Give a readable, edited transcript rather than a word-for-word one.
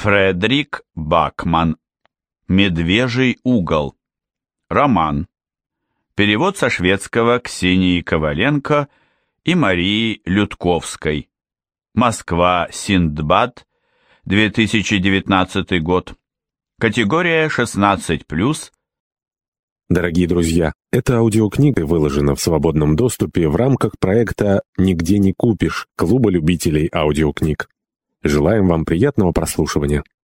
Фредерик Бакман. «Медвежий угол». Роман. Перевод со шведского Ксении Коваленко и Марии Людковской. Москва, Синдбад, 2019 год. Категория 16+. Дорогие друзья, эта аудиокнига выложена в свободном доступе в рамках проекта «Нигде не купишь» Клуба любителей аудиокниг. Желаем вам приятного прослушивания.